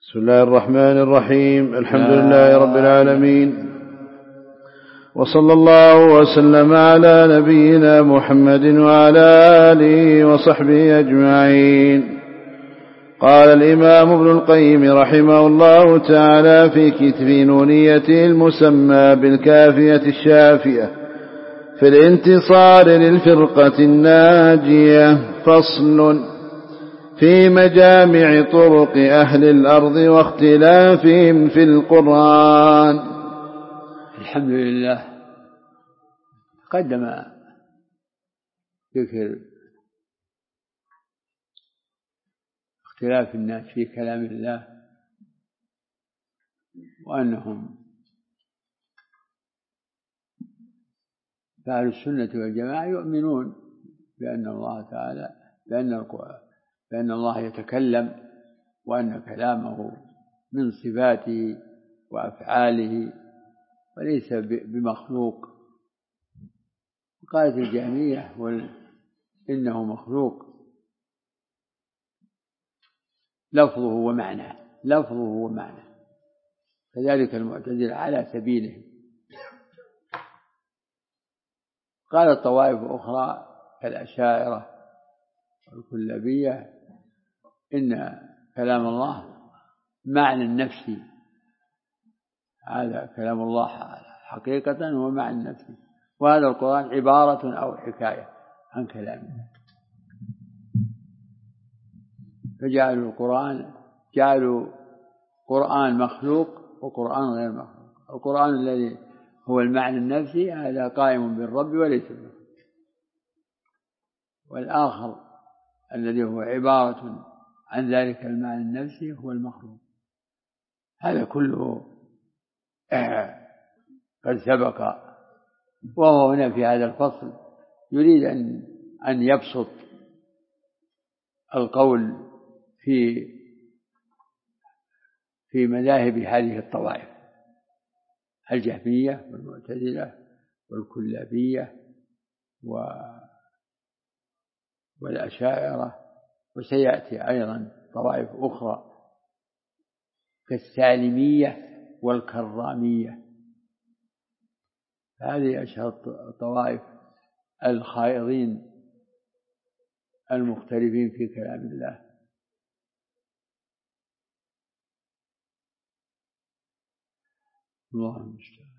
بسم الله الرحمن الرحيم. الحمد لله رب العالمين، وصلى الله وسلم على نبينا محمد وعلى آله وصحبه أجمعين. قال الإمام ابن القيم رحمه الله تعالى في نونيته المسمى بالكافية الشافية في الانتصار للفرقة الناجية: فصل في مجامع طرق أهل الأرض واختلافهم في القرآن. الحمد لله. قدم ذكر اختلاف الناس في كلام الله، وأنهم أهل السنة والجماعة يؤمنون بأن الله تعالى بأن الله يتكلم، وأن كلامه من صفاته وأفعاله وليس بمخلوق. قالت الجهمية إنه مخلوق، لفظه ومعنى، كذلك المعتزلة على سبيله. قالت طوائف أخرى كالأشاعرة والكلابية إن كلام الله معنى نفسي، هذا كلام الله حقيقة هو معنى نفسي، وهذا القرآن عبارة أو حكاية عن كلام الله. فجعلوا قرآن مخلوق وقرآن غير مخلوق. القرآن الذي هو المعنى النفسي هذا قائم بالرب وليس به، والآخر الذي هو عبارة عن ذلك المعنى النفسي هو المخلوق. هذا كله قد سبق، وهو هنا في هذا الفصل يريد أن يبسط القول في مذاهب هذه الطوائف: الجهمية والمعتزلة والكلابية والأشاعرة، وسيأتي أيضا طوائف أخرى كالسالمية والكرامية. هذه أشهر الطوائف الخائضين المختلفين في كلام الله. الله المستعان.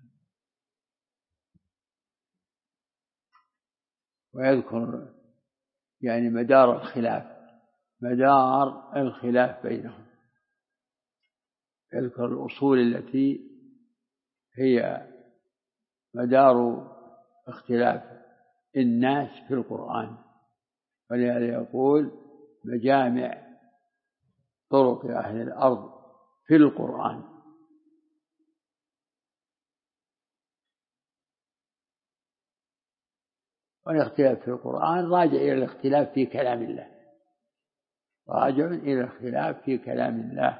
ويذكر يعني مدار الخلاف بينهم، يذكر الأصول التي هي مدار اختلاف الناس في القرآن. ولهذا يقول مجامع طرق أهل الأرض في القرآن. والاختلاف في القرآن راجع إلى الاختلاف في كلام الله.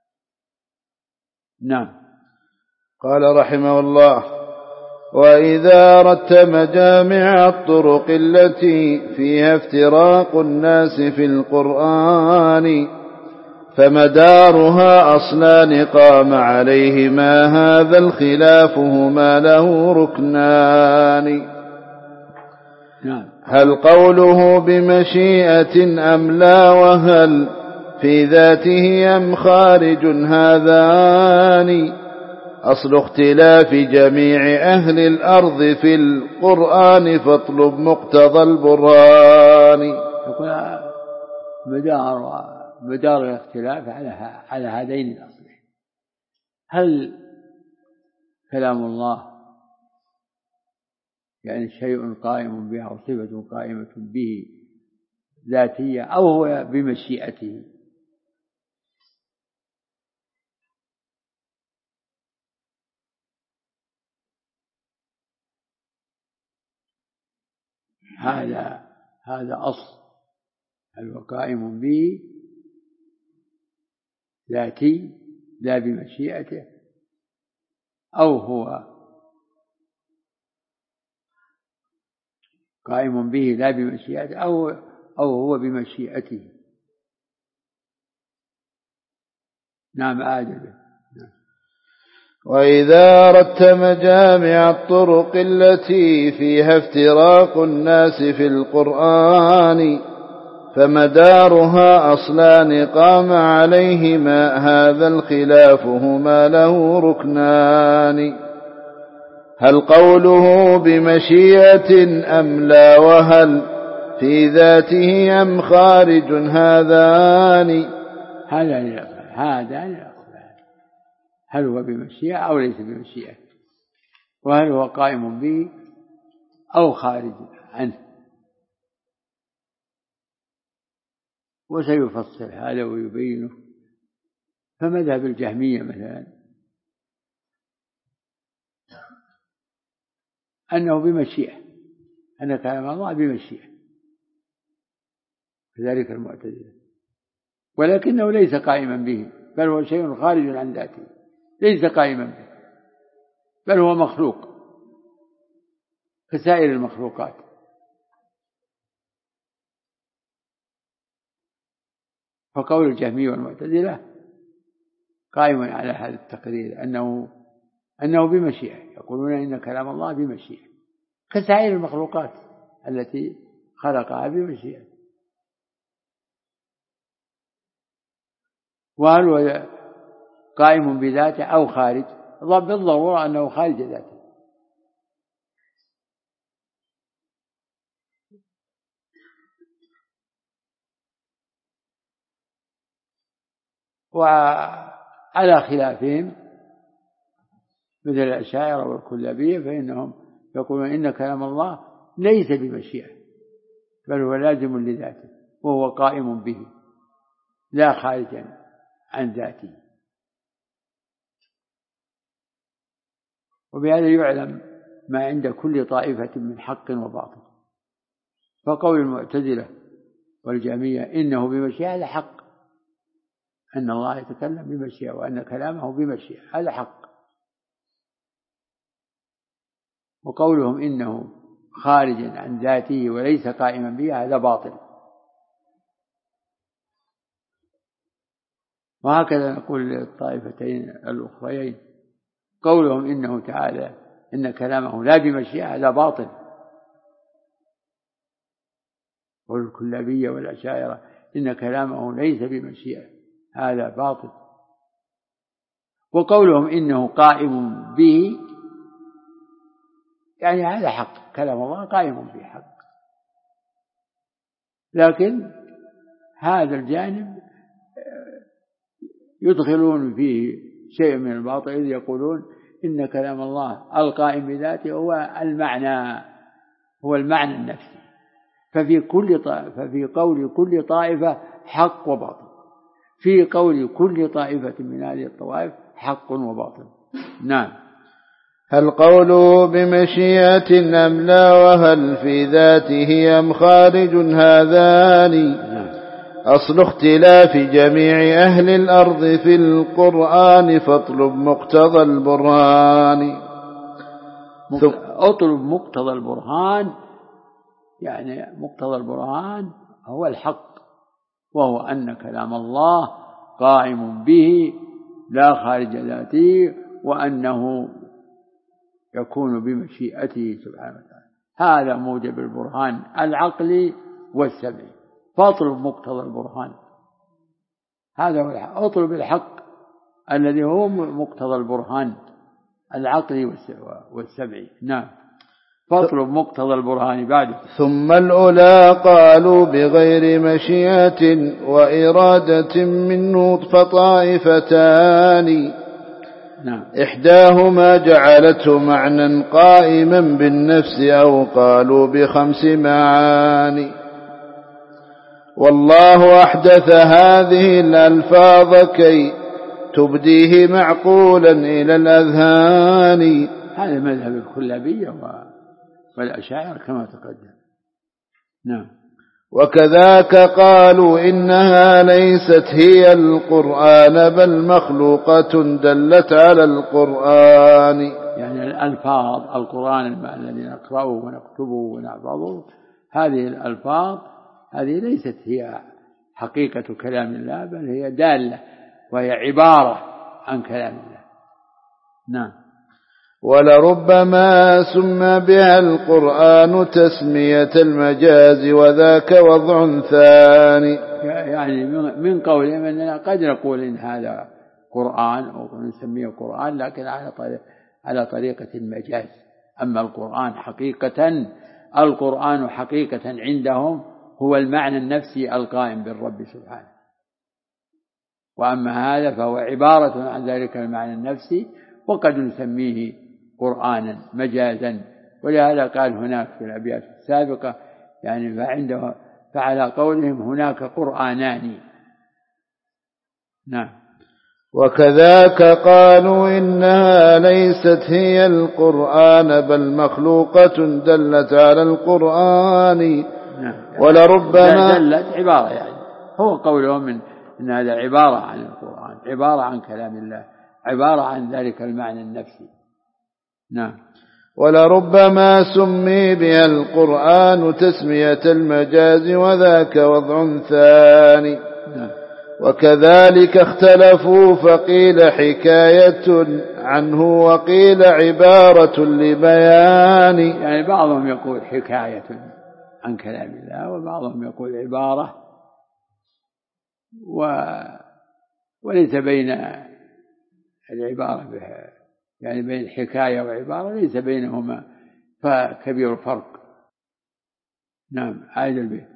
نعم. قال رحمه الله: وإذا أردت مجامع الطرق التي فيها افتراق الناس في القرآن فمدارها أصلان قام عليهما هذا الخلاف هما له ركنان. هل قوله بمشيئة أم لا، وهل في ذاته أم خارج، هذان أصل اختلاف جميع أهل الأرض في القرآن، فاطلب مقتضى البرهان. يقول مدار الاختلاف على هذين الأصلين: هل كلام الله يعني شيء قائم به أو صفة قائمة به ذاتية، أو هو بمشيئته؟ هذا أصل، هل هو قائم به ذاتي لا بمشيئته، أو هو قائم به لا بمشيئته أو هو بمشيئته. نعم آدم. وإذا أردت مجامع الطرق التي فيها افتراق الناس في القرآن فمدارها أصلان قام عليهما هذا الخلاف هما له ركنان هل قوله بمشيئة أم لا وهل في ذاته أم خارج هذان هل هو بمشيئة أو ليس بمشيئة وهل هو قائم به أو خارج عنه وسيفصل هذا ويبينه. فمذهب الجهمية مثلا أنه بمشيئة أن كلام الله بمشيئة كذلك المعتزلة ولكنه ليس قائما به بل هو شيء خارج عن ذاته ليس قائما به بل هو مخلوق كسائر المخلوقات. فقول الجهمية والمعتزلة قائم على هذا التقرير أنه بمشيئة يقولون إن كلام الله بمشيئة كسائر المخلوقات التي خلقها بمشيئة. وهل هو قائم بذاته أو خارج بالضرورة أنه خارج ذاته. وعلى خلافهم مثل الأشاعرة والكلابية فإنهم يقولون إن كلام الله ليس بمشيئة بل هو لازم لذاته وهو قائم به لا خارجا عن ذاته. وبهذا يعلم ما عند كل طائفة من حق وباطل. فقول المعتزلة والجهمية إنه بمشيئة هذا حق أن الله يتكلم بمشيئة وأن كلامه بمشيئة هذا حق. وقولهم إنه خارج عن ذاته وليس قائما به هذا باطل. وهكذا نقول للطائفتين الأخريين قولهم إنه تعالى إن كلامه لا بمشيئة هذا باطل. والكلابية والأشاعرة إن كلامه ليس بمشيئة هذا باطل. وقولهم إنه قائم به يعني هذا حق كلام الله قائم به حق. لكن هذا الجانب يدخلون فيه شيء من الباطل إذ يقولون إن كلام الله القائم بذاته هو المعنى النفسي. ففي قول كل طائفة حق وباطل في قول كل طائفة من هذه الطوائف حق وباطل. نعم. هل قوله بمشيئة أم لا وهل في ذاته أم خارج هذان أصل اختلاف جميع أهل الأرض في القرآن فاطلب مقتضى البرهان. اطلب مقتضى البرهان يعني مقتضى البرهان هو الحق وهو أن كلام الله قائم به لا خارج ذاته وأنه يكون بمشيئته سبحانه وتعالى. هذا موجب البرهان العقلي والسمعي. فاطلب مقتضى البرهان هذا هو الحق. اطلب الحق الذي هو مقتضى البرهان العقلي والسمعي. نعم. فاطلب مقتضى البرهان بعده. ثم الأولى قالوا بغير مشيئة وإرادة منه فطائفتان. نعم. إحداهما جعلته معنى قائما بالنفس أو قالوا بخمس معاني. والله أحدث هذه الألفاظ كي تبديه معقولا إلى الأذهان. هذا مذهب الكلابية والأشاعرة كما تقدم. نعم. وكذاك قالوا إنها ليست هي القرآن بل مخلوقة دلت على القرآن. يعني الألفاظ القرآن الذي نقرأه ونكتبه ونحفظه هذه الألفاظ هذه ليست هي حقيقة كلام الله بل هي دالة وهي عبارة عن كلام الله. نعم. ولربما سمى بها القرآن تسمية المجاز وذاك وضع ثاني. يعني من قولهم أننا قد نقول إن هذا قرآن أو نسميه قرآن لكن على طريقة المجاز. أما القرآن حقيقة عندهم هو المعنى النفسي القائم بالرب سبحانه، وأما هذا فهو عبارة عن ذلك المعنى النفسي، وقد نسميه قرآنا مجازا. ولهذا قال هناك في الأبيات السابقة يعني فعلى قولهم هناك قرآنان. نعم. وكذاك قالوا إنها ليست هي القرآن بل مخلوقة دلت على القرآن. نعم. ولربما دلت عبارة، يعني هو قولهم إن هذا عبارة عن القرآن، عبارة عن كلام الله، عبارة عن ذلك المعنى النفسي. نعم. ولربما سمي بها القرآن تسمية المجاز وذاك وضع ثاني. نعم. وكذلك اختلفوا فقيل حكاية عنه وقيل عبارة لبيان. يعني بعضهم يقول حكاية عن كلام الله وبعضهم يقول عبارة، وليس بين العبارة يعني بين الحكاية وعبارة ليس بينهما فكبير فرق. نعم. عايد البيت.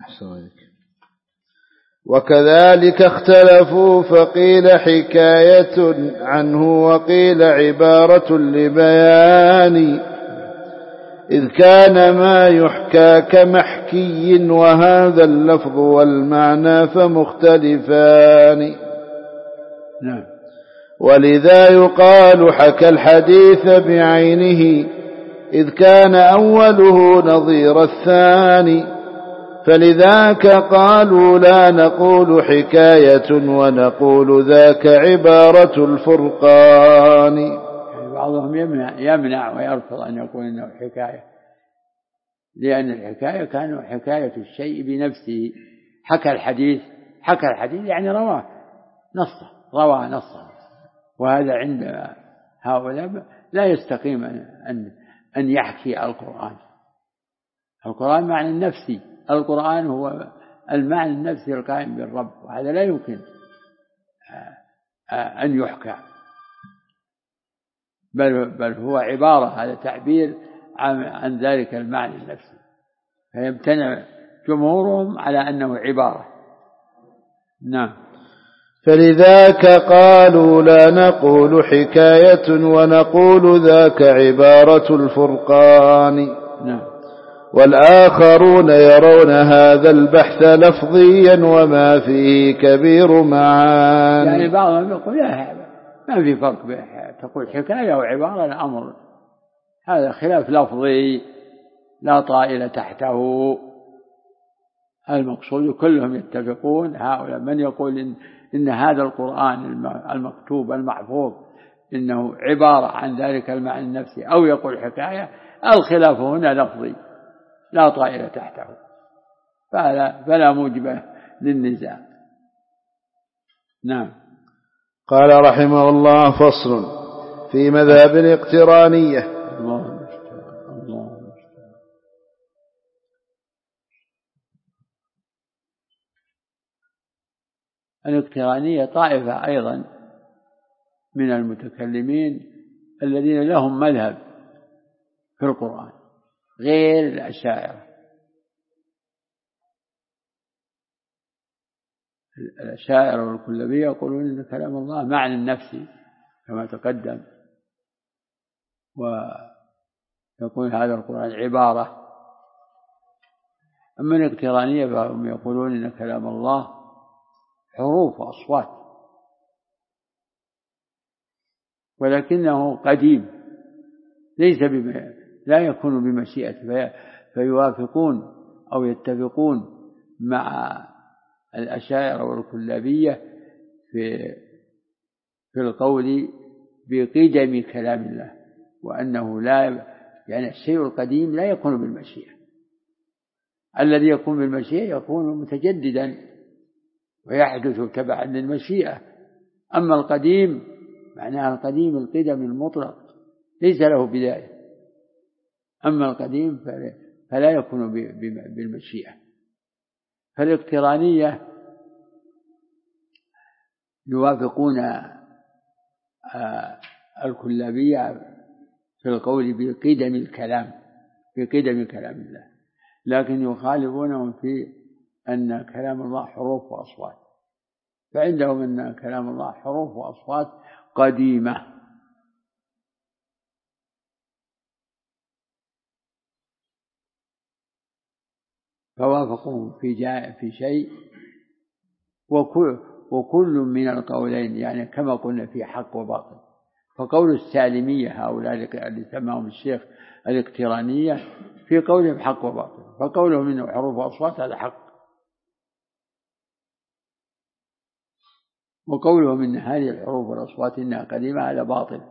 وكذلك اختلفوا فقيل حكاية عنه وقيل عبارة لبيان، إذ كان ما يحكى كمحكي وهذا اللفظ والمعنى فمختلفان. نعم. ولذا يقال حكى الحديث بعينه إذ كان أوله نظير الثاني، فلذاك قالوا لا نقول حكاية ونقول ذاك عبارة الفرقان. يعني بعضهم يمنع ويرفض أن يقول إنه حكاية، لأن الحكاية كانوا حكاية الشيء بنفسه. حكى الحديث يعني روى نصه، وهذا عند هؤلاء لا يستقيم أن يحكي القرآن معنى النفسي. القرآن هو المعنى النفسي القائم بالرب، وهذا لا يمكن أن يحكى، بل هو عبارة، هذا تعبير عن ذلك المعنى النفسي، فيمتنع جمهورهم على أنه عبارة. نعم. فلذاك قالوا لا نقول حكاية ونقول ذاك عبارة الفرقان. نعم. والآخرون يرون هذا البحث لفظيا وما فيه كبير معان. يعني بعضهم يقول ما في فرق تقول حكاية وعبارة، الأمر هذا خلاف لفظي لا طائل تحته. المقصود كلهم يتفقون، هؤلاء من يقول إن هذا القرآن المكتوب المحفوظ إنه عبارة عن ذلك المعنى النفسي، أو يقول حكاية، الخلاف هنا لفظي لا طائل تحته، فلا موجب للنزاع. نعم. قال رحمه الله: فصل في مذهب الاقترانية. الله. الاقترانية طائفة أيضا من المتكلمين الذين لهم مذهب في القرآن غير الأشاعرة. الأشاعرة والكلابية يقولون إن كلام الله معنى النفسي كما تقدم، ويقول هذا القرآن عبارة. أما الاقترانية فهم يقولون إن كلام الله حروف وأصوات، ولكنه قديم لا يكون بمشيئته، فيوافقون أو يتفقون مع الأشاعرة والكلابية في القول بقدم كلام الله، وأنه يعني الشيء القديم لا يكون بالمشيئة، الذي يكون بالمشيئة يكون متجددا ويحدث تبعا للمشيئة، أما القديم معناها القديم القدم المطلق ليس له بداية. أما القديم فلا يكون بالمشيئة. فالاقترانية يوافقون الكلابية في القول بقدم الكلام، بقدم كلام الله، لكن يخالفونهم في أن كلام الله حروف وأصوات، فعندهم أن كلام الله حروف وأصوات قديمة. فوافقوهم في شيء، وكل من القولين يعني كما قلنا في حق وباطل. فقول السالمية هؤلاء اللي سماهم الشيخ الاقترانية في قولهم حق وباطل، فقولهم إنه حروف وأصوات هذا حق، وقولهم إن هذه الحروف والأصوات إنها قديمة هذا باطل،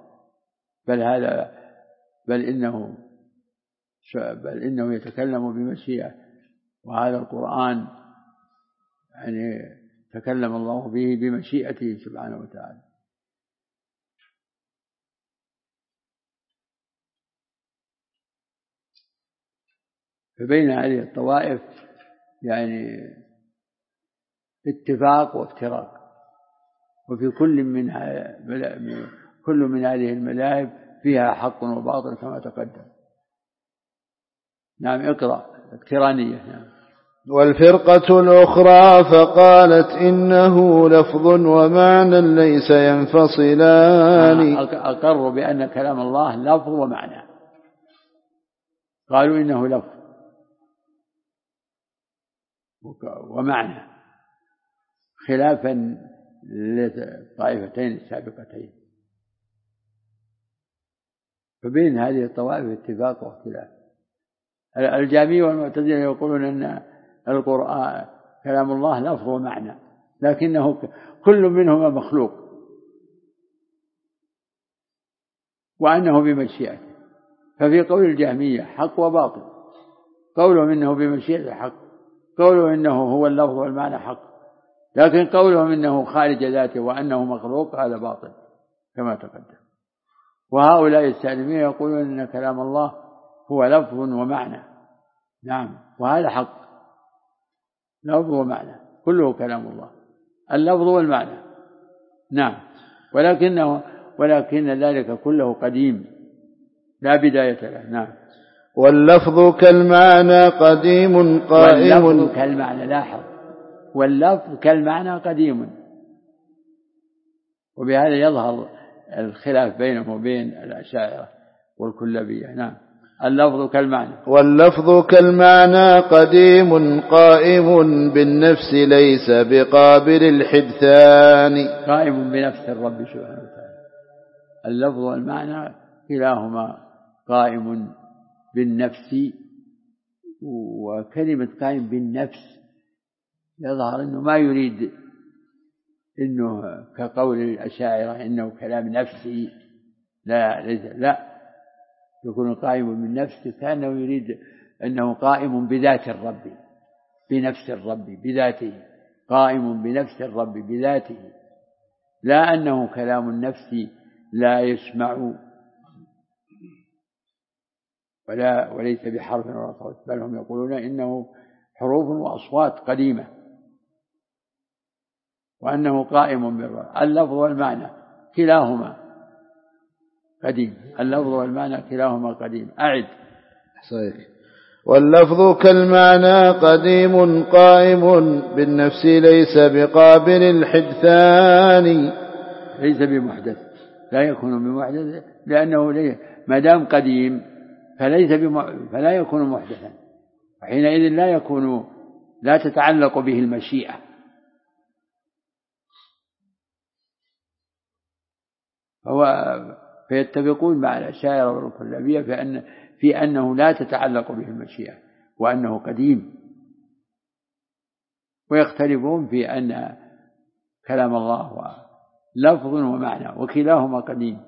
بل إنه يتكلم بمشيئة، وهذا القرآن يعني تكلم الله به بمشيئته سبحانه وتعالى. فبين هذه الطوائف يعني اتفاق وافتراق، وفي كل من هذه المذاهب فيها حق وباطل كما تقدم. نعم اقرأ اقترانية. نعم. والفرقة الأخرى فقالت إنه لفظ ومعنى ليس ينفصلان. أقروا بأن كلام الله لفظ ومعنى، قالوا إنه لفظ ومعنى، خلافا للطائفتين السابقتين. فبين هذه الطوائف اتفاق واختلاف. الجهمية والمعتزلة يقولون أن القرآن كلام الله لفظ ومعنى، لكنه كل منهما مخلوق، وأنه بمشيئته. ففي قول الجهمية حق وباطل، قولهم إنه بمشيئته حق، قولهم إنه هو اللفظ والمعنى حق، لكن قولهم إنه خارج ذاته وأنه مخلوق هذا باطل كما تقدم. وهؤلاء السالمية يقولون إن كلام الله هو لفظ ومعنى. نعم، وهذا حق، لفظ ومعنى كله كلام الله، اللفظ والمعنى. نعم، ولكن ذلك كله قديم لا بداية له. نعم. واللفظ كالمعنى قديم قائم. واللفظ كالمعنى، لاحظ، واللفظ كالمعنى قديم. وبهذا يظهر الخلاف بينهم وبين الأشاعرة والكلابية. نعم. اللفظ كالمعنى. واللفظ كالمعنى قديم قائم بالنفس ليس بقابل الحدثان. قائم بنفس الرب سبحانه وتعالى. اللفظ والمعنى كلاهما قائم بالنفس، وكلمة قائم بالنفس يظهر أنه ما يريد إنه كقول الأشاعرة إنه كلام نفسي، لا يكون قائم بالنفس كأنه يريد أنه قائم بذات الرب، بنفس الرب بذاته، قائم بنفس الرب بذاته، لا أنه كلام النفس لا يسمع وليس بحرف ولا صوت، بل هم يقولون إنه حروف وأصوات قديمة، وأنه قائم بالرب. اللفظ والمعنى كلاهما قديم، اللفظ والمعنى كلاهما قديم. أعد. صحيح. واللفظ كالمعنى قديم قائم بالنفس ليس بقابل الحدثان. ليس بمحدث، لا يكون بمحدث، لأنه ما دام قديم فلا يكون محدثا، وحينئذ لا تتعلق به المشيئة. فيتفقون مع الأشاعرة والكلابية في أنه لا تتعلق به المشيئة وأنه قديم، ويختلفون في أن كلام الله هو لفظ ومعنى، وكلاهما قديم،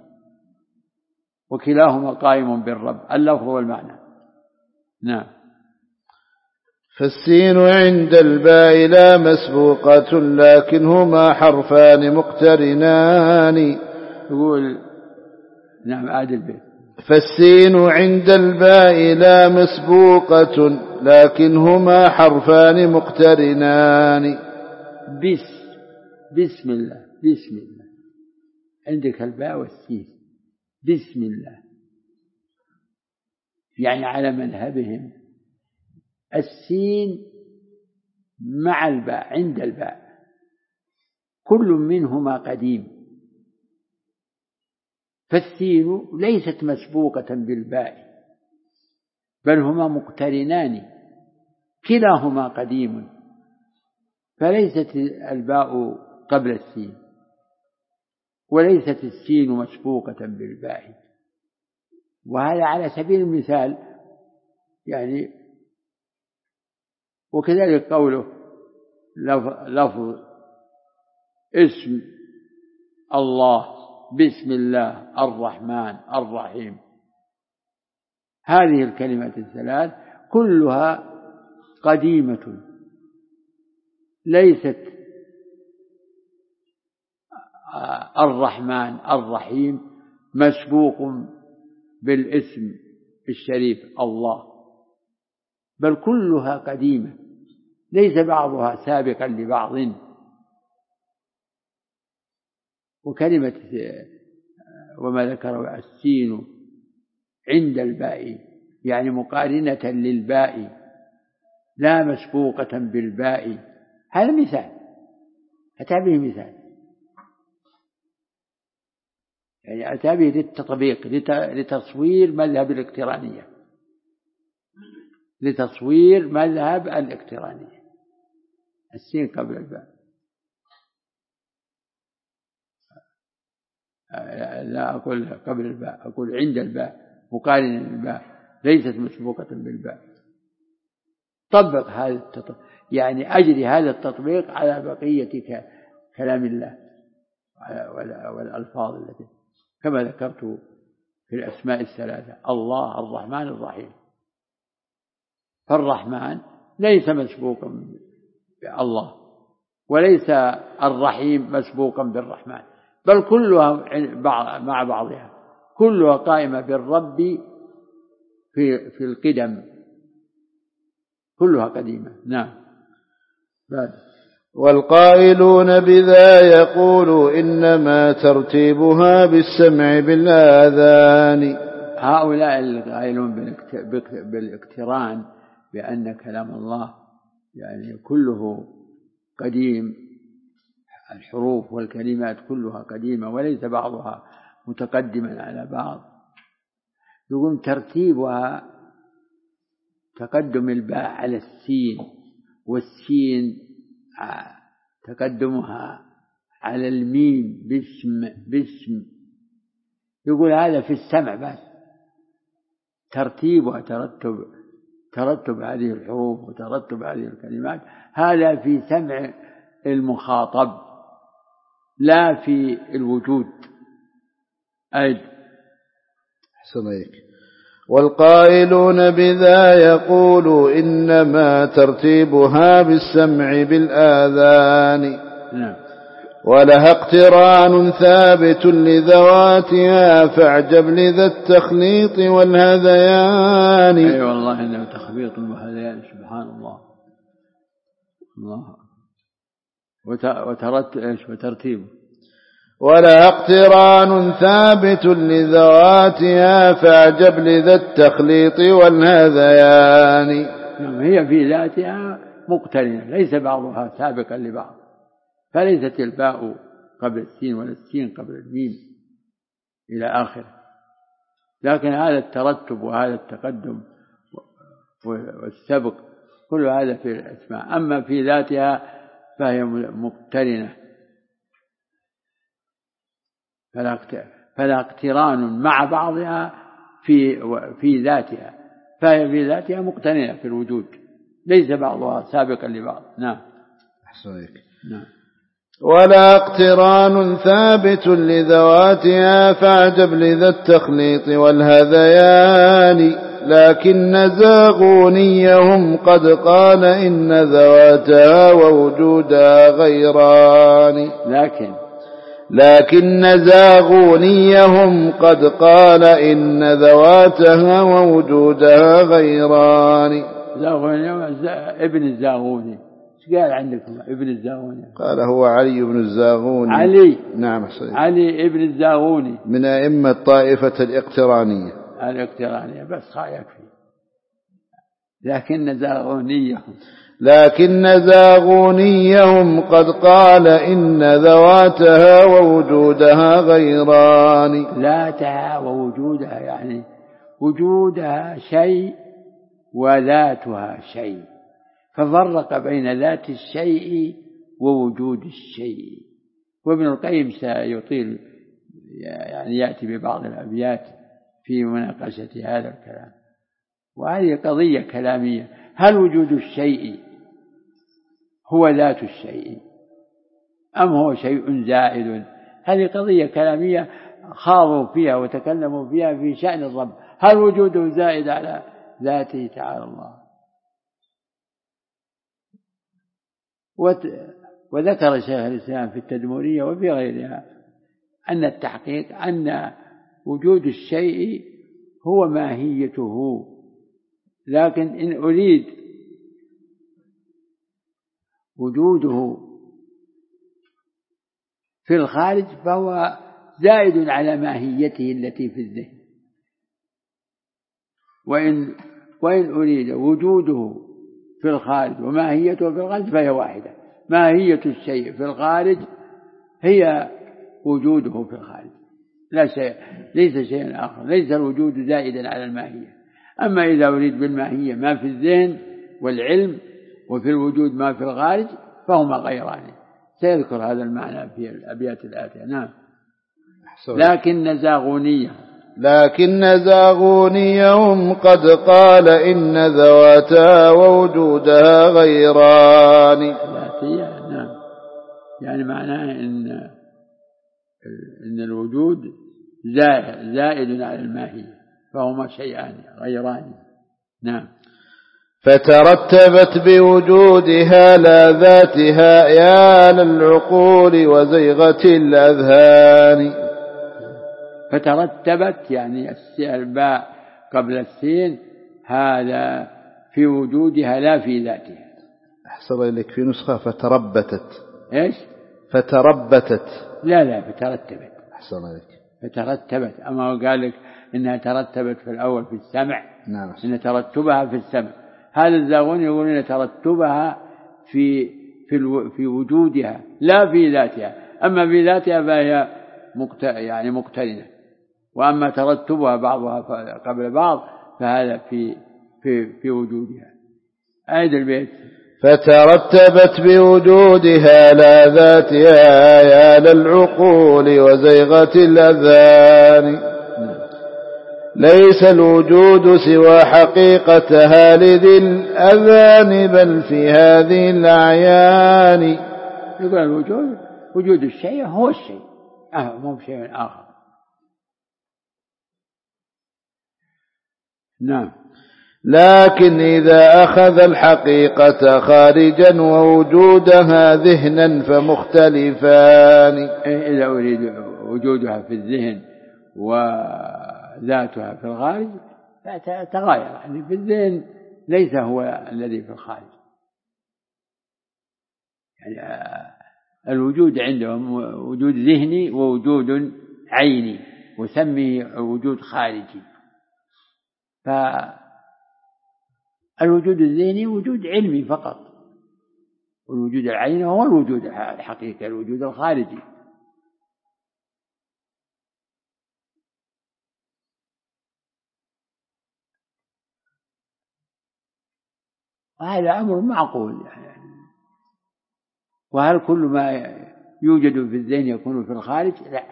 وكلاهما قائم بالرب، اللفظ والمعنى. نعم. فالسين عند الباء لا مسبوقة لكنهما حرفان مقترنان. يقول نعم عاد البيت. فالسين عند الباء لا مسبوقة لكنهما حرفان مقترنان. بسم الله، بسم الله، عندك الباء والسين، بسم الله، يعني على مذهبهم السين مع الباء عند الباء كل منهما قديم، فالسين ليست مسبوقة بالباء بل هما مقترنان كلاهما قديم، فليست الباء قبل السين وليست السين مسبوقة بالباء. وهذا على سبيل المثال يعني. وكذلك قوله لفظ اسم الله بسم الله الرحمن الرحيم، هذه الكلمات الثلاث كلها قديمة ليست الرحمن الرحيم مسبوق بالاسم الشريف الله، بل كلها قديمة ليس بعضها سابقا لبعض. وكلمة وما ذكر السين عند الباء يعني مقارنة للباء لا مسبوقة بالباء، هذا مثال، أتى به مثال، يعني أتى به للتطبيق لتصوير مذهب الاقترانية، لتصوير مذهب الاقترانية. السين قبل الباء، لا أقول قبل الباء، أقول عند الباء مقارنة للباء ليست مسبوقة بالباء. طبق هذا يعني أجري هذا التطبيق على بقية كلام الله والألفاظ التي كما ذكرت في الأسماء الثلاثة الله الرحمن الرحيم. فالرحمن ليس مسبوقا بالله وليس الرحيم مسبوقا بالرحمن، بل كلها مع بعضها كلها قائمة بالرب في القدم، كلها قديمة. نعم. بعد والقائلون بذا يقول إنما ترتيبها بالسمع بالآذان. هؤلاء القائلون بالاقتران بأن كلام الله يعني كله قديم، الحروف والكلمات كلها قديمة وليس بعضها متقدما على بعض، يقول ترتيبها تقدم الباء على السين والسين تقدمها على الميم باسم، يقول هذا في السمع بس، ترتيبها ترتب هذه الحروف وترتب هذه الكلمات هذا في سمع المخاطب لا في الوجود. أيضا حسنيك. والقائلون بذا يقول إنما ترتيبها بالسمع بالآذان. نعم. ولها اقتران ثابت لذواتها فاعجب لذا التخليط والهذيان. أي والله إنه تخليط وهذيان، سبحان الله. الله وترتيبه. ولا اقتران ثابت لذواتها فاعجب لذا التخليط والهذيان. هي في ذاتها مقترنة ليس بعضها سابقا لبعض، فليست الباء قبل السين ولا السين قبل الميم إلى آخره، لكن هذا الترتب وهذا التقدم والسبق كل هذا في الأسماء. أما في ذاتها فهي مقترنة، فلا اقتران مع بعضها في ذاتها، فهي في ذاتها مقترنة في الوجود ليس بعضها سابقا لبعض. نعم. أحسنك. نعم. ولا اقتران ثابت لذواتها فاعجب لذا التخليط والهذيان. لكن زاغونيهم قد قال إن ذواتها ووجودها غيران. لكن زاغونيهم قد قال إن ذواتها ووجودها غيران. ابن الزاغوني ايش قال عندكم؟ ابن الزاغوني قال هو علي بن الزاغوني. علي، نعم صحيح. علي ابن الزاغوني من أئمة طائفة الاقترانية. بس يكفي. لكن زاغونيهم قد قال إن ذواتها ووجودها غيران. ذاتها ووجودها يعني وجودها شيء وذاتها شيء، ففرق بين ذات الشيء ووجود الشيء. وابن القيم سيطيل يعني يأتي ببعض الأبيات في مناقشة هذا الكلام. وهذه قضية كلامية، هل وجود الشيء هو ذات الشيء أم هو شيء زائد؟ هذه قضية كلامية خاضوا فيها وتكلموا فيها في شأن الرب، هل وجوده زائد على ذاته تعالى الله؟ وذكر شيخ الإسلام في التدمرية وفي غيرها أن التحقيق أن وجود الشيء هو ماهيته، لكن إن أريد وجوده في الخارج فهو زائد على ماهيته التي في الذهن، وإن أريد وجوده في الخارج وماهيته في الخارج فهي واحدة. ماهية الشيء في الخارج هي وجوده في الخارج، لا شيء، ليس شيء آخر، ليس الوجود زائدا على الماهية. أما إذا أريد بالماهية ما في الذهن والعلم وفي الوجود ما في الخارج فهما غيران. سيذكر هذا المعنى في الأبيات الآتية. نعم. لكن زاغونيهم قد قال إن ذواتها ووجودها غيران. نعم، يعني معناه إن الوجود زائد على الماهية، فهما شيئان غيران. نعم. فترتبت بوجودها لا ذاتها يا للعقول وزيغة الأذهان. فترتبت يعني الباء قبل السين، هذا في وجودها لا في ذاتها. أحسن إليك في نسخة فتربتت. إيش؟ فتربتت. لا فترتبت. أحسن إليك. فترتبت، أما قال لك إنها ترتبت في الأول في السمع. نعم. إن ترتبها في السمع. هذا الزاغون يقول إن ترتبها في وجودها لا في ذاتها، أما في ذاتها فهي يعني مقترنة، وأما ترتبها بعضها قبل بعض فهذا في وجودها. أعد البيت. فترتبت بوجودها لا ذاتها يا للعقول وزيغة الأذهان. ليس الوجود سوى حقيقتها لذي الأذان بل في هذه الأعيان. يقول وجود الشيء هو الشيء، مو بشيء آخر. نعم. لكن إذا أخذ الحقيقة خارجا ووجودها ذهنا فمختلفان. إذا أريد وجودها في الذهن وذاتها في الخارج فتغاير، يعني في الذهن ليس هو الذي في الخارج. يعني الوجود عندهم وجود ذهني ووجود عيني، وسميه وجود خارجي. فالوجود الذهني وجود علمي فقط، والوجود العيني هو الوجود الحقيقي، الوجود الخارجي. وهذا أمر معقول يعني. وهل كل ما يوجد في الذهن يكون في الخارج؟ لا.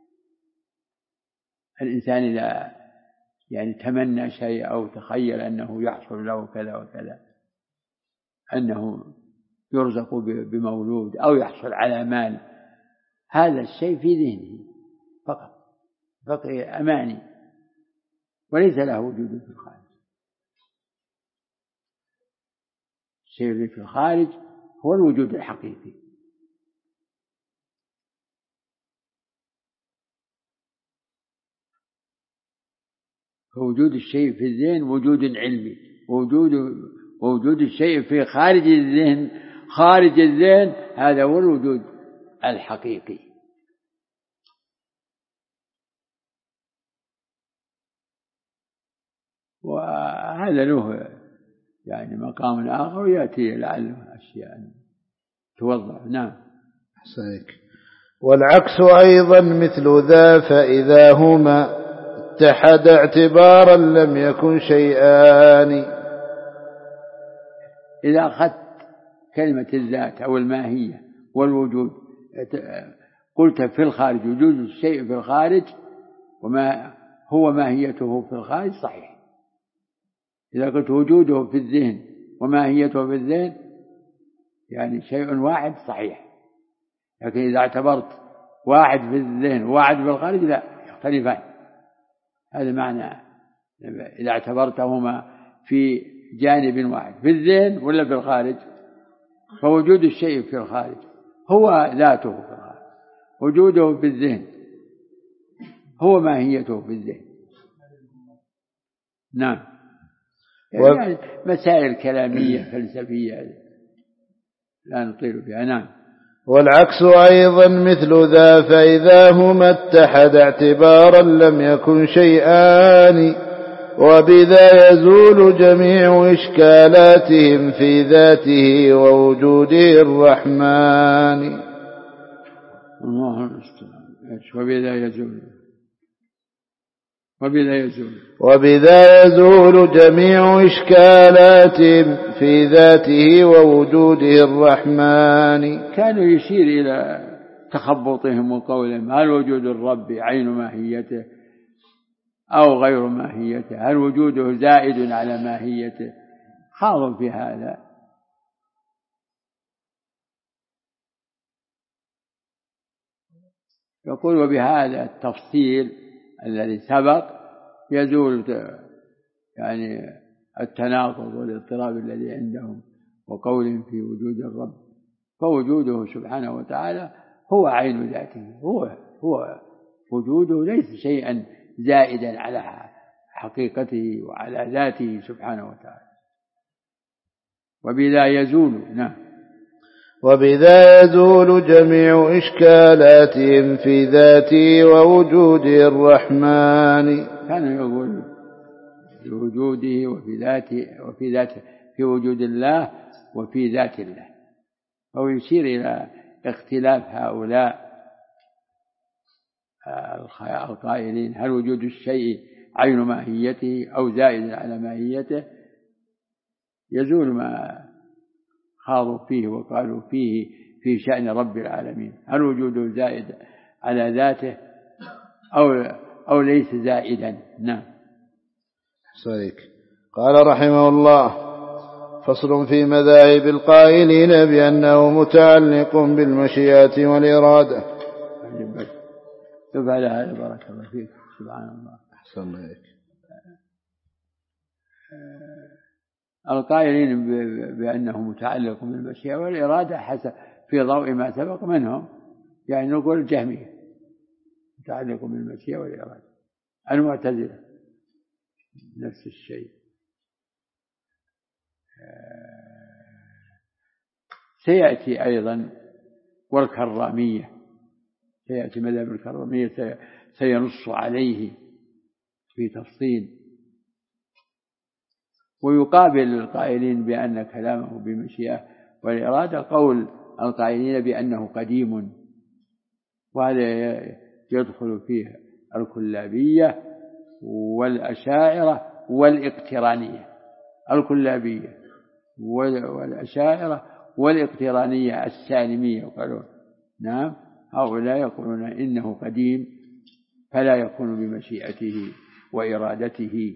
الإنسان إذا يعني تمنى شيء أو تخيل أنه يحصل له كذا وكذا، أنه يرزق بمولود أو يحصل على مال، هذا الشيء في ذهنه فقط أماني، وليس له وجود في الخارج. الشيء الذي في الخارج هو الوجود الحقيقي. فوجود الشيء في الذهن وجود علمي، ووجود الشيء في خارج الذهن هذا هو الوجود الحقيقي. وهذا له يعني مقام آخر يأتي لعله أشياء توضح. نعم. أحسنك. والعكس أيضا مثل ذا، فإذا هما اتحد اعتبارا لم يكن شيئان. إذا أخذت كلمة الذات أو الماهية والوجود قلت في الخارج وجود الشيء في الخارج وما هو ماهيته في الخارج صحيح. إذا قلت وجوده في الذهن وماهيته في الذهن يعني شيء واحد صحيح. لكن إذا اعتبرت واحد في الذهن وواحد في الخارج لا، يختلفان. هذا معنى إذا اعتبرتهما في جانب واحد في الذهن ولا في الخارج، فوجود الشيء في الخارج هو ذاته في الخارج، وجوده في الذهن هو ماهيته في الذهن. نعم. يعني مسائل كلامية فلسفية لا نطيل فيها. نعم. والعكس أيضا مثل ذا، فإذا هما اتحد اعتبارا لم يكن شيئان، وبذا يزول جميع إشكالاتهم في ذاته ووجوده الرحمن. الله المستعان. وبذا يزول جميع إشكالاتهم في ذاته ووجوده الرحمن. كانوا يشير إلى تخبطهم وقولهم هل وجود الرب عين ماهيته أو غير ماهيته، هل وجوده زائد على ماهيته، خاضوا في هذا. يقول وبهذا التفصيل الذي سبق يزول يعني التناقض والاضطراب الذي عندهم وقولهم في وجود الرب. فوجوده سبحانه وتعالى هو عين ذاته، هو وجوده ليس شيئا زائدا على حقيقته وعلى ذاته سبحانه وتعالى. وبذا يزول. نعم. وبذا يزول جميع إشكالاتهم في ذاته ووجوده الرحمن. كان يقول في وجوده وفي ذاته في وجود الله وفي ذات الله. هو يشير إلى اختلاف هؤلاء القائلين هل وجود الشيء عين ماهيته أو زائد على ماهيته، يزول ما خاضوا فيه وقالوا فيه في شأن رب العالمين، هل وجوده زائد على ذاته أو ليس زائدا. نعم. صحيح. قال رحمه الله فصل في مذاهب القائلين بأنه متعلق بالمشيئة والإرادة. تفعل هذا بارك الله فيك. سبحان الله. أحسن الله إليك. القائلين بأنه متعلق بالمشيئة والإرادة حسب في ضوء ما سبق منهم، يعني نقول الجهمية متعلق بالمشيئة والإرادة، المعتزلة نفس الشيء. سيأتي أيضا والكرامية، سيأتي مذهب الكرامية سينص عليه في تفصيل. ويقابل القائلين بأن كلامه بمشيئة والإرادة قول القائلين بأنه قديم، وهذا يدخل فيه الكلابية والأشاعرة والاقترانية. الكلابية والأشاعرة والاقترانية السالمية يقولون نعم، هؤلاء يقولون إنه قديم فلا يكون بمشيئته وإرادته.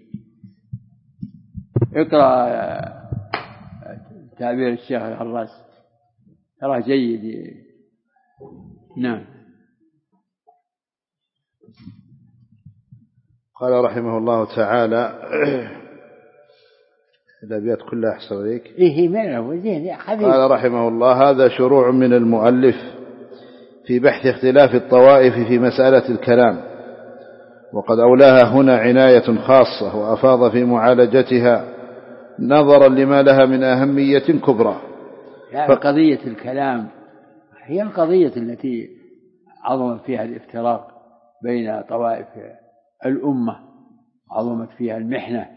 اقرأ تعبير الشيخ الحراس ترى جيد. نعم. قال رحمه الله تعالى الأبيات كلها أحسن عليك. إيه من زين يا حبيبي. قال رحمه الله: هذا شروع من المؤلف في بحث اختلاف الطوائف في مسألة الكلام، وقد أولاها هنا عناية خاصة وأفاض في معالجتها نظرا لما لها من أهمية كبرى. يعني قضية الكلام هي القضية التي عظمت فيها الافتراق بين طوائف الأمة، عظمت فيها المحنة،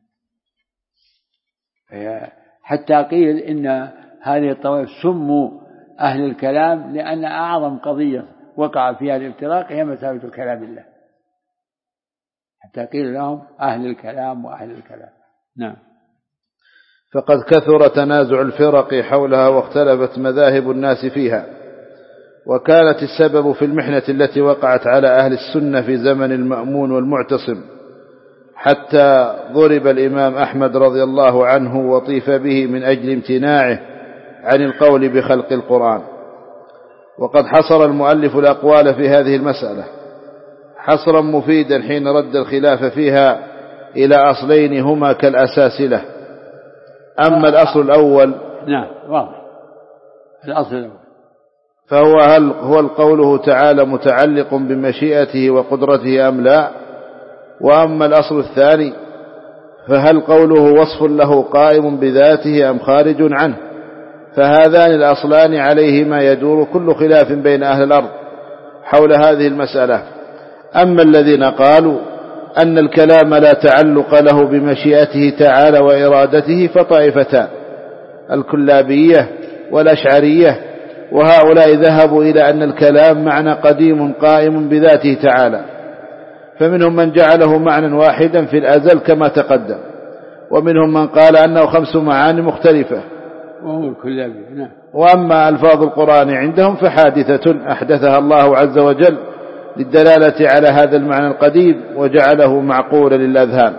حتى قيل إن هذه الطوائف سموا أهل الكلام لأن أعظم قضية وقع فيها الافتراق هي مسألة كلام الله، حتى قيل لهم أهل الكلام وأهل الكلام. نعم. فقد كثر تنازع الفرق حولها واختلفت مذاهب الناس فيها، وكانت السبب في المحنة التي وقعت على أهل السنة في زمن المأمون والمعتصم، حتى ضرب الإمام أحمد رضي الله عنه وطيف به من أجل امتناعه عن القول بخلق القرآن. وقد حصر المؤلف الأقوال في هذه المسألة حصرا مفيدا حين رد الخلاف فيها إلى أصلين هما كالأساس له. أما الأصل الأول، نعم واضح، الأصل الأول فهو هل هو قوله تعالى متعلق بمشيئته وقدرته أم لا؟ وأما الأصل الثاني فهل قوله وصف له قائم بذاته أم خارج عنه؟ فهذان الأصلان عليهما يدور كل خلاف بين أهل الأرض حول هذه المسألة. أما الذين قالوا أن الكلام لا تعلق له بمشيئته تعالى وإرادته فطائفتان: الكلابية والأشعرية، وهؤلاء ذهبوا إلى أن الكلام معنى قديم قائم بذاته تعالى، فمنهم من جعله معنى واحدا في الأزل كما تقدم، ومنهم من قال أنه 5 معاني مختلفة، وهو الكلابية. نعم. وأما ألفاظ القرآن عندهم فحادثة أحدثها الله عز وجل للدلالة على هذا المعنى القديم وجعله معقولا للأذهان.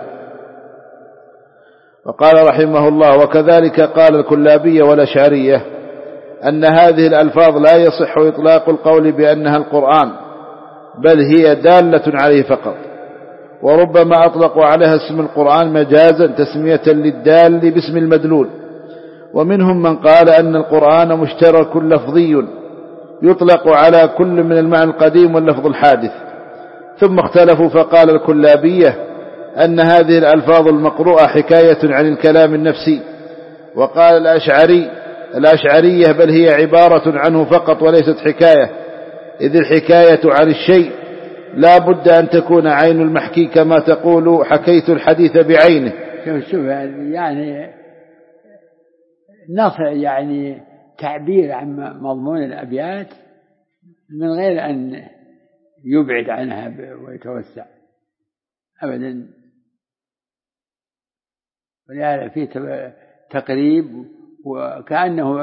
وقال رحمه الله: وكذلك قال الكلابية والأشعرية أن هذه الألفاظ لا يصح إطلاق القول بأنها القرآن، بل هي دالة عليه فقط، وربما أطلقوا عليها اسم القرآن مجازا تسمية للدال باسم المدلول. ومنهم من قال أن القرآن مشترك لفظي يطلق على كل من المعنى القديم واللفظ الحادث. ثم اختلفوا فقال الكلابية أن هذه الألفاظ المقروءة حكاية عن الكلام النفسي، وقال الأشعرية بل هي عبارة عنه فقط وليست حكاية، إذ الحكاية عن الشيء لا بد أن تكون عين المحكي كما تقول حكيت الحديث بعينه. يعني نص، يعني تعبير عن مضمون الأبيات من غير أن يبعد عنها ويتوسع أبدا، ولهذا فيه تقريب وكأنه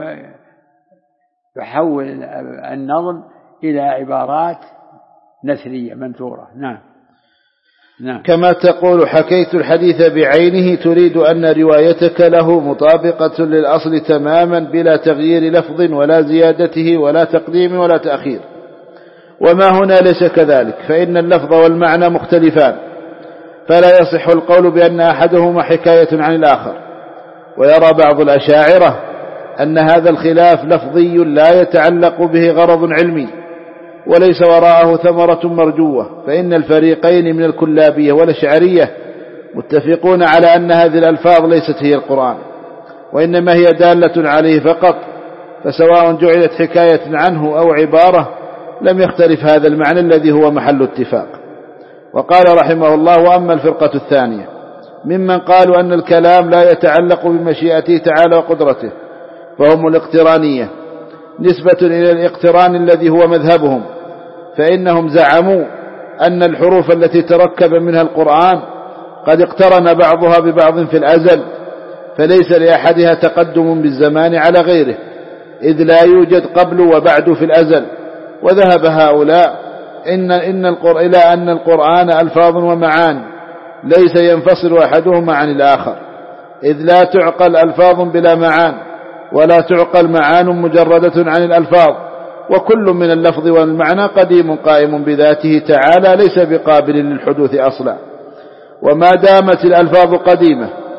يحول النظم إلى عبارات نثرية منثورة. نعم. نعم. كما تقول حكيت الحديث بعينه، تريد أن روايتك له مطابقة للأصل تماما بلا تغيير لفظ ولا زيادته ولا تقديم ولا تأخير. وما هنا ليس كذلك، فإن اللفظ والمعنى مختلفان، فلا يصح القول بأن أحدهما حكاية عن الآخر. ويرى بعض الأشاعرة أن هذا الخلاف لفظي لا يتعلق به غرض علمي وليس وراءه ثمرة مرجوة، فإن الفريقين من الكلابية والأشعرية متفقون على أن هذه الألفاظ ليست هي القرآن، وإنما هي دالة عليه فقط، فسواء جعلت حكاية عنه أو عبارة لم يختلف هذا المعنى الذي هو محل اتفاق. وقال رحمه الله: وأما الفرقة الثانية ممن قالوا أن الكلام لا يتعلق بمشيئته تعالى وقدرته، فهم الاقترانية نسبة إلى الاقتران الذي هو مذهبهم، فإنهم زعموا أن الحروف التي تركب منها القرآن قد اقترن بعضها ببعض في الأزل، فليس لأحدها تقدم بالزمان على غيره، إذ لا يوجد قبل وبعد في الأزل. وذهب هؤلاء إلى أن القرآن ألفاظ ومعان ليس ينفصل أحدهما عن الآخر، إذ لا تعقل ألفاظ بلا معان، ولا تعقل معان مجردة عن الألفاظ، وكل من اللفظ والمعنى قديم قائم بذاته تعالى ليس بقابل للحدوث أصلا. وما دامت الألفاظ قديمة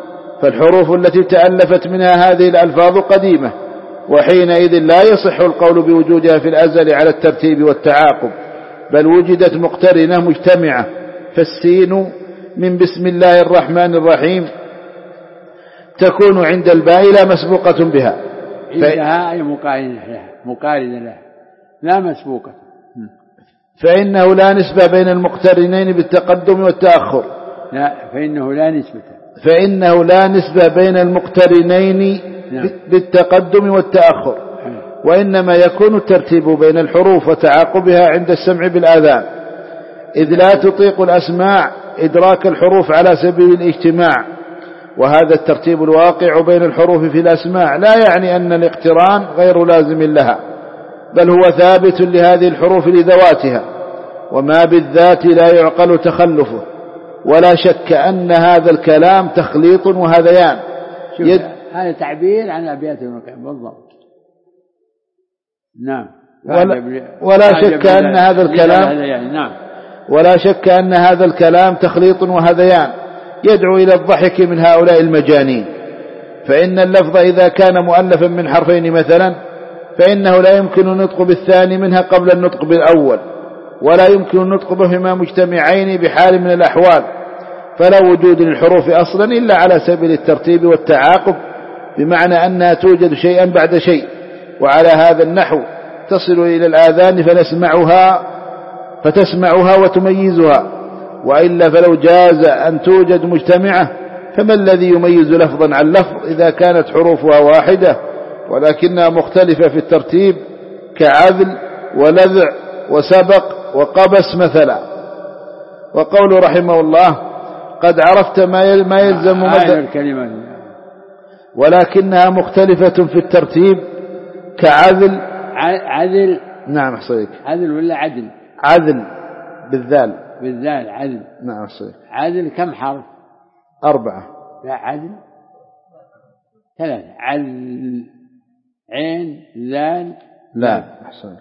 فالحروف التي تألفت منها هذه الألفاظ قديمة، وحينئذ لا يصح القول بوجودها في الأزل على الترتيب والتعاقب، بل وجدت مقترنة مجتمعة. فالسين من بسم الله الرحمن الرحيم تكون عند الباء لا مسبوقة بها، عندها أي مقارنة لها لا مسبوقة. فإنه لا نسبة بين المقترنين بالتقدم والتأخر. لا، فإنه لا نسبة بين المقترنين بالتقدم والتأخر، وإنما يكون الترتيب بين الحروف وتعاقبها عند السمع بالآذان، إذ لا تطيق الأسماع إدراك الحروف على سبيل الاجتماع. وهذا الترتيب الواقع بين الحروف في الأسماع لا يعني أن الاقتران غير لازم لها، بل هو ثابت لهذه الحروف لذواتها، وما بالذات لا يعقل تخلفه. ولا شك أن هذا الكلام تخليط وهذيان. هذا تعبير عن أبيات المكان بالضبط. نعم. ولا شك أن هذا الكلام ولا شك أن هذا الكلام تخليط وهذيان يدعو إلى الضحك من هؤلاء المجانين. فإن اللفظ إذا كان مؤلفا من حرفين مثلا، فإنه لا يمكن النطق بالثاني منها قبل النطق بالأول، ولا يمكن النطق بهما مجتمعين بحال من الأحوال، فلا وجود للحروف أصلا إلا على سبيل الترتيب والتعاقب، بمعنى أنها توجد شيئا بعد شيء. وعلى هذا النحو تصل إلى الآذان فتسمعها وتميزها، وإلا فلو جاز أن توجد مجتمعة فما الذي يميز لفظا عن لفظ إذا كانت حروفها واحدة ولكنها مختلفة في الترتيب، كعذل ولذع وسبق وقبس مثلا. وقول رحمه الله قد عرفت ما يلزم الكلمة، ولكنها مختلفة في الترتيب كعذل. عذل. نعم صحيح. عذل ولا عدل؟ عذل بالذال. عدل. نعم صحيح. عدل كم حرف؟ 4. لا، عدل 3. عدل عين ذال لا. أحسن.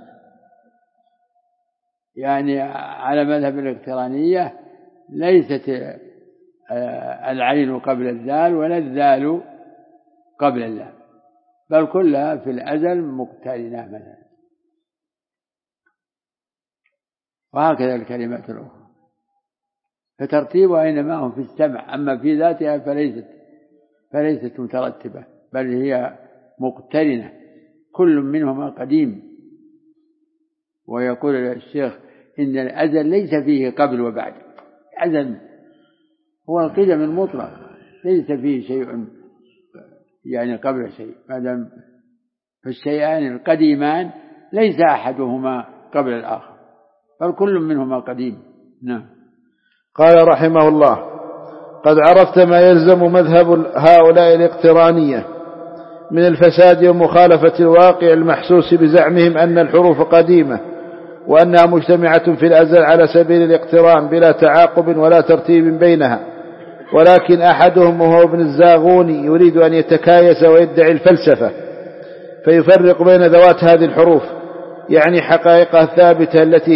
يعني على مذهب الاقترانية ليست العين قبل الذال ولا الذال قبل اللام، بل كلها في الأزل مقترنة مثلا. وهكذا الكلمات الأخرى، فترتيبها إنما هو في السمع، أما في ذاتها فليست مترتبة، بل هي مقترنة، كل منهما قديم. ويقول الشيخ إن الأزل ليس فيه قبل وبعد، الأزل هو القدم المطلق، ليس فيه شيء يعني قبل شيء، مادام فالشيئان القديمان ليس أحدهما قبل الآخر، بل كل منهما قديم. نعم. قال رحمه الله قد عرفت ما يلزم مذهب هؤلاء الاقترانية من الفساد ومخالفة الواقع المحسوس بزعمهم أن الحروف قديمة، وأنها مجتمعة في الأزل على سبيل الاقتران بلا تعاقب ولا ترتيب بينها. ولكن أحدهم وهو ابن الزاغوني يريد أن يتكايس ويدعي الفلسفة، فيفرق بين ذوات هذه الحروف، يعني حقائقها الثابتة التي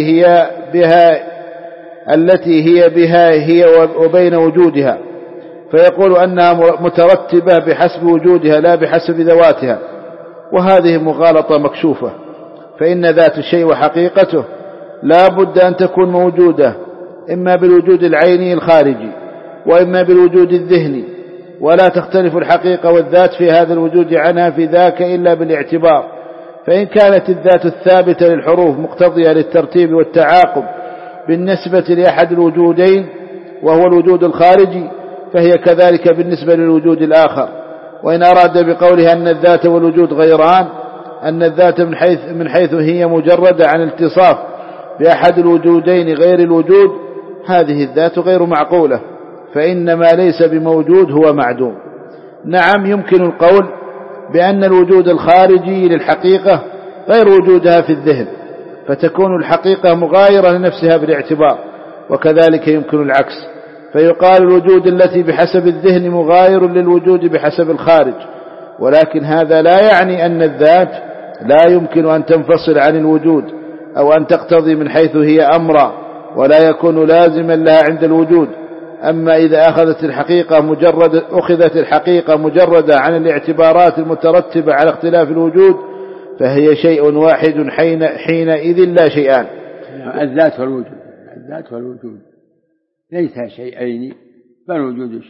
هي بها وبين وجودها، فيقول أنها مترتبة بحسب وجودها لا بحسب ذواتها. وهذه مغالطة مكشوفة، فإن ذات الشيء وحقيقته لا بد أن تكون موجودة، إما بالوجود العيني الخارجي وإما بالوجود الذهني، ولا تختلف الحقيقة والذات في هذا الوجود عنها في ذاك إلا بالاعتبار. فإن كانت الذات الثابتة للحروف مقتضية للترتيب والتعاقب بالنسبة لأحد الوجودين وهو الوجود الخارجي، فهي كذلك بالنسبة للوجود الآخر. وإن أراد بقولها أن الذات والوجود غيران، أن الذات من حيث هي مجردة عن التصاف بأحد الوجودين غير الوجود، هذه الذات غير معقولة، فإن ما ليس بموجود هو معدوم. نعم، يمكن القول بأن الوجود الخارجي للحقيقة غير وجودها في الذهن، فتكون الحقيقة مغايرة لنفسها بالاعتبار، وكذلك يمكن العكس، فيقال الوجود التي بحسب الذهن مغاير للوجود بحسب الخارج. ولكن هذا لا يعني أن الذات لا يمكن أن تنفصل عن الوجود، أو أن تقتضي من حيث هي أمرا، ولا يكون لازما لها عند الوجود، أما إذا أخذت الحقيقة مجردة عن الاعتبارات المترتبة على اختلاف الوجود فهي شيء واحد حينئذ لا شيئان. الذات والوجود ليس شيئين، بل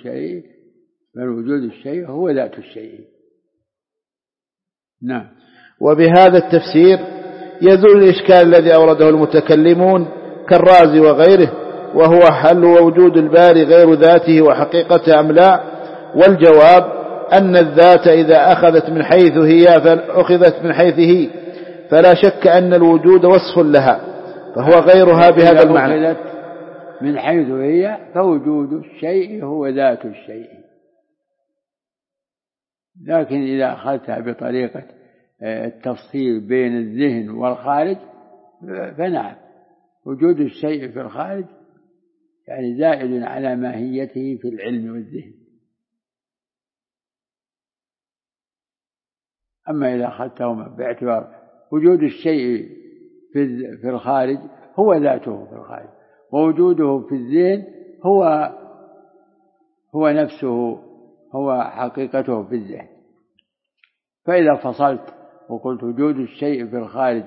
وجود الشيء هو ذات الشيء. نعم. وبهذا التفسير يزول الإشكال الذي أورده المتكلمون كالرازي وغيره، وهو هل وجود الباري غير ذاته وحقيقته أم لا؟ والجواب أن الذات إذا أخذت من حيث هي فأخذت من حيث هي، فلا شك أن الوجود وصف لها فهو غيرها بهذا المعنى. أخذت من حيث هي فوجود الشيء هو ذات الشيء. لكن إذا أخذتها بطريقة التفصيل بين الذهن والخارج فنعم، وجود الشيء في الخارج يعني زائد على ماهيته في العلم والذهن. أما إذا أخذتهما باعتبار وجود الشيء في الخارج هو ذاته في الخارج، ووجوده في الذهن هو نفسه، هو حقيقته في الذهن. فإذا فصلت وقلت وجود الشيء في الخارج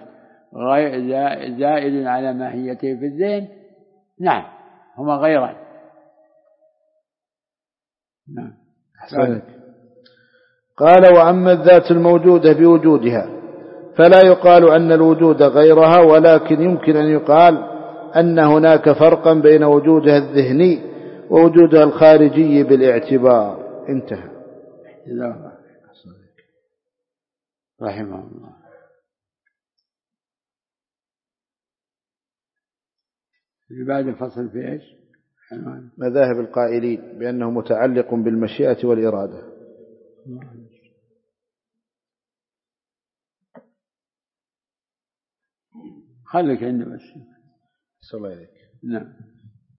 زائد على ماهيته في الذهن، نعم هما غيران. نعم. قال وأما الذات الموجودة بوجودها فلا يقال أن الوجود غيرها، ولكن يمكن أن يقال أن هناك فرقا بين وجودها الذهني ووجودها الخارجي بالاعتبار. انتهى. رحمه الله. بعد الفصل في إيش؟ مذاهب القائلين بأنه متعلق بالمشيئة والإرادة. خليك عنده بس. صلى الله عليك. نعم.